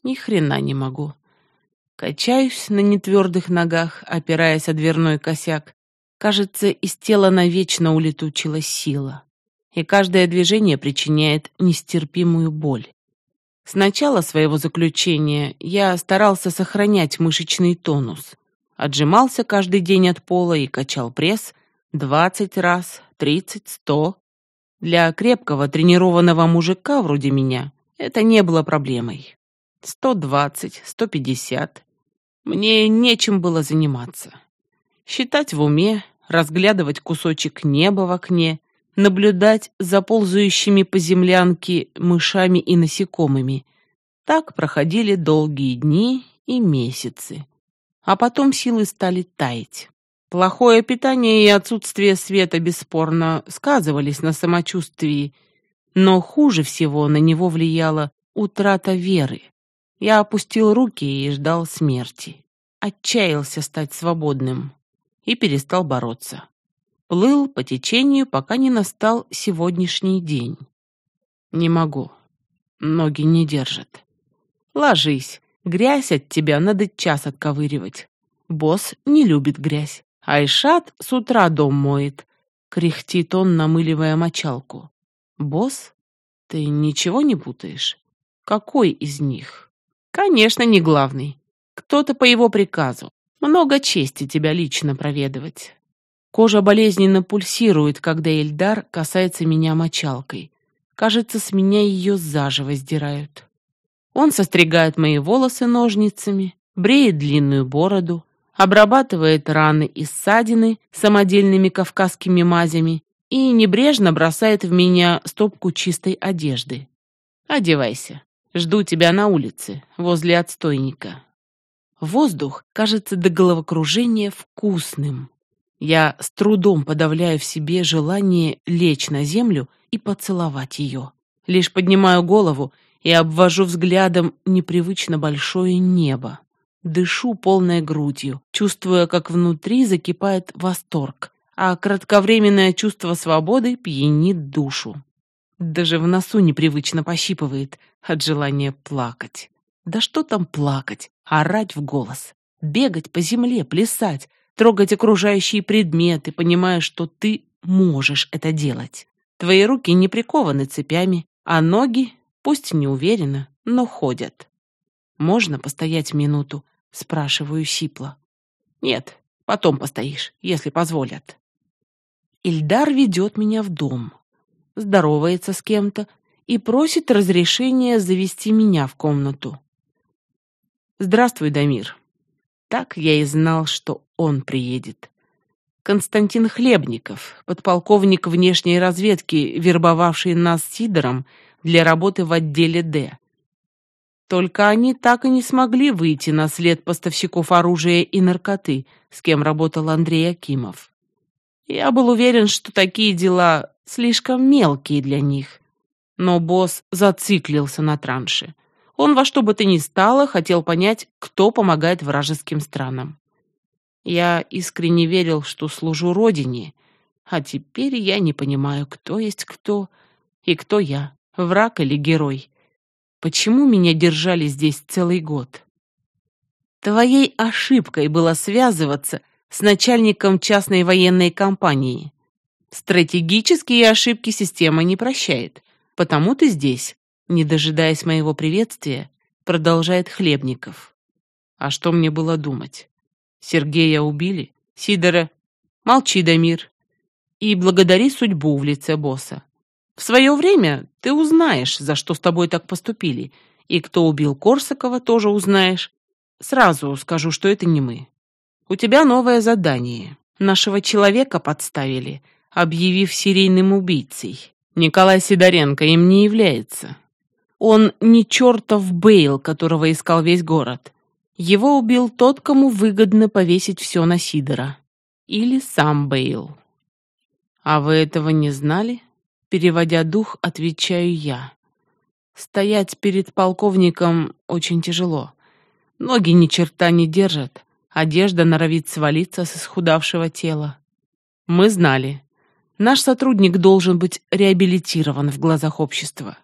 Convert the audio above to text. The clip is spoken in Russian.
Ни хрена не могу. Качаюсь на нетвердых ногах, опираясь о дверной косяк. Кажется, из тела навечно улетучилась сила. И каждое движение причиняет нестерпимую боль. С начала своего заключения я старался сохранять мышечный тонус. Отжимался каждый день от пола и качал пресс 20 раз, 30, 100. Для крепкого тренированного мужика вроде меня это не было проблемой. 120, 150. Мне нечем было заниматься. Считать в уме, разглядывать кусочек неба в окне, наблюдать за ползающими по землянке мышами и насекомыми. Так проходили долгие дни и месяцы. А потом силы стали таять. Плохое питание и отсутствие света бесспорно сказывались на самочувствии, но хуже всего на него влияла утрата веры. Я опустил руки и ждал смерти. Отчаялся стать свободным и перестал бороться. Плыл по течению, пока не настал сегодняшний день. Не могу. Ноги не держат. Ложись. Грязь от тебя надо час отковыривать. Босс не любит грязь. Айшат с утра дом моет. Кряхтит он, намыливая мочалку. Босс? Ты ничего не путаешь? Какой из них? Конечно, не главный. Кто-то по его приказу. Много чести тебя лично проведывать. Кожа болезненно пульсирует, когда Ильдар касается меня мочалкой. Кажется, с меня ее заживо сдирают. Он состригает мои волосы ножницами, бреет длинную бороду, обрабатывает раны и ссадины самодельными кавказскими мазями и небрежно бросает в меня стопку чистой одежды. «Одевайся. Жду тебя на улице, возле отстойника». Воздух кажется до головокружения вкусным. Я с трудом подавляю в себе желание лечь на землю и поцеловать ее. Лишь поднимаю голову и обвожу взглядом непривычно большое небо. Дышу полной грудью, чувствуя, как внутри закипает восторг, а кратковременное чувство свободы пьянит душу. Даже в носу непривычно пощипывает от желания плакать. Да что там плакать, орать в голос, бегать по земле, плясать, трогать окружающие предметы, понимая, что ты можешь это делать. Твои руки не прикованы цепями, а ноги, пусть не уверенно, но ходят. «Можно постоять минуту?» — спрашиваю сипло. «Нет, потом постоишь, если позволят». Ильдар ведет меня в дом, здоровается с кем-то и просит разрешения завести меня в комнату. «Здравствуй, Дамир». Так я и знал, что он приедет. Константин Хлебников, подполковник внешней разведки, вербовавший нас с Сидором для работы в отделе «Д». Только они так и не смогли выйти на след поставщиков оружия и наркоты, с кем работал Андрей Акимов. Я был уверен, что такие дела слишком мелкие для них. Но босс зациклился на транше. Он во что бы то ни стало хотел понять, кто помогает вражеским странам. Я искренне верил, что служу Родине, а теперь я не понимаю, кто есть кто и кто я, враг или герой. Почему меня держали здесь целый год? Твоей ошибкой было связываться с начальником частной военной компании. Стратегические ошибки система не прощает, потому ты здесь, не дожидаясь моего приветствия, продолжает Хлебников. А что мне было думать? Сергея убили? Сидора? Молчи, Дамир. И благодари судьбу в лице босса. В свое время ты узнаешь, за что с тобой так поступили, и кто убил Корсакова, тоже узнаешь. Сразу скажу, что это не мы. У тебя новое задание. Нашего человека подставили, объявив серийным убийцей. Николай Сидоренко им не является. Он не чертов Бейл, которого искал весь город. Его убил тот, кому выгодно повесить все на Сидора. Или сам Бейл. А вы этого не знали? Переводя дух, отвечаю я. Стоять перед полковником очень тяжело. Ноги ни черта не держат. Одежда норовит свалиться с исхудавшего тела. Мы знали. Наш сотрудник должен быть реабилитирован в глазах общества.